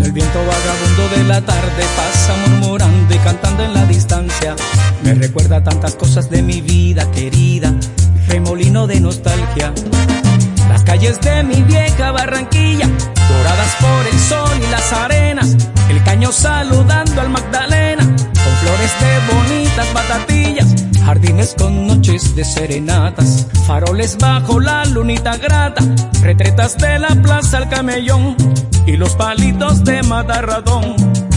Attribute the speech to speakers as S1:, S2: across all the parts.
S1: El viento vagabundo de la tarde pasa murmurando y cantando en la distancia. Me recuerda tantas cosas de mi vida querida, remolino de nostalgia. Las calles de mi vieja Barranquilla, doradas por el sol y las arenas. El caño saludando al Magdalena, con flores de bonitas batatillas. Jardines con noches de serenatas, faroles bajo la lunita grata. Retretas de la plaza al Camellón y los palitos de Matarratón.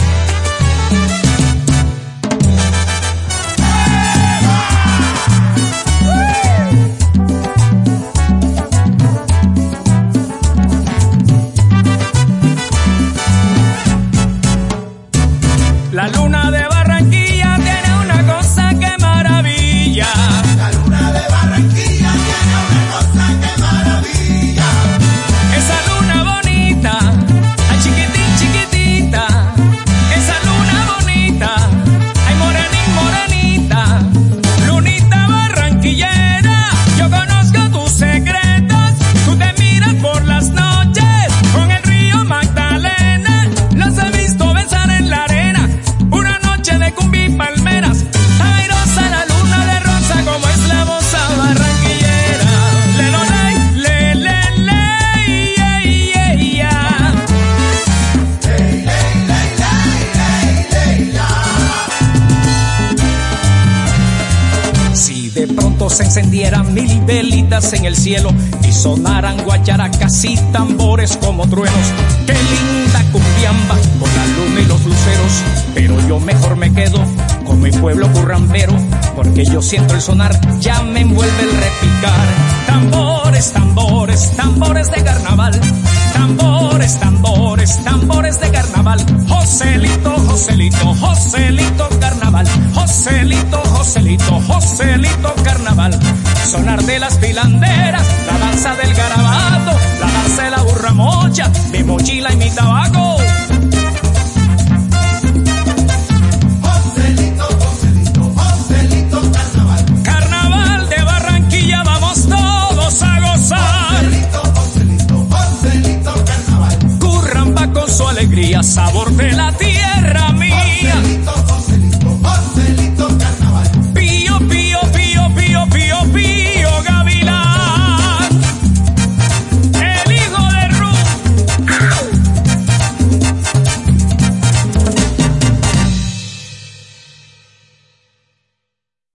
S1: La luna de Barranquilla tiene una cosa que maravilla.
S2: La luna de Barranquilla tiene una cosa que maravilla.
S1: Esa luna bonita, ay chiquitita. Esa luna bonita, ay morenita. Lunita barranquillera, yo conozco tus secretos. Tú te miras por las noches con el río Magdalena. Los he visto besar en la arena, una noche de cumbi y palmeras. Airosa la luna de rosa como es la bossa barranquillera. Si de pronto se encendieran mil velitas en el cielo y sonaran guacharacas y tambores como truenos, qué linda cumbiamba con la luna y los luceros. Pero yo mejor me quedo con mi pueblo currambero, porque yo siento el sonar, ya me envuelve el repicar. Tambores, tambores, tambores de carnaval. Tambores, tambores, tambores de carnaval. Joselito, Joselito, Joselito carnaval. Joselito, Joselito, Joselito carnaval. Sonar de las pilanderas, la danza del garabato, la danza de la burra mocha, mi mochila y mi tabaco.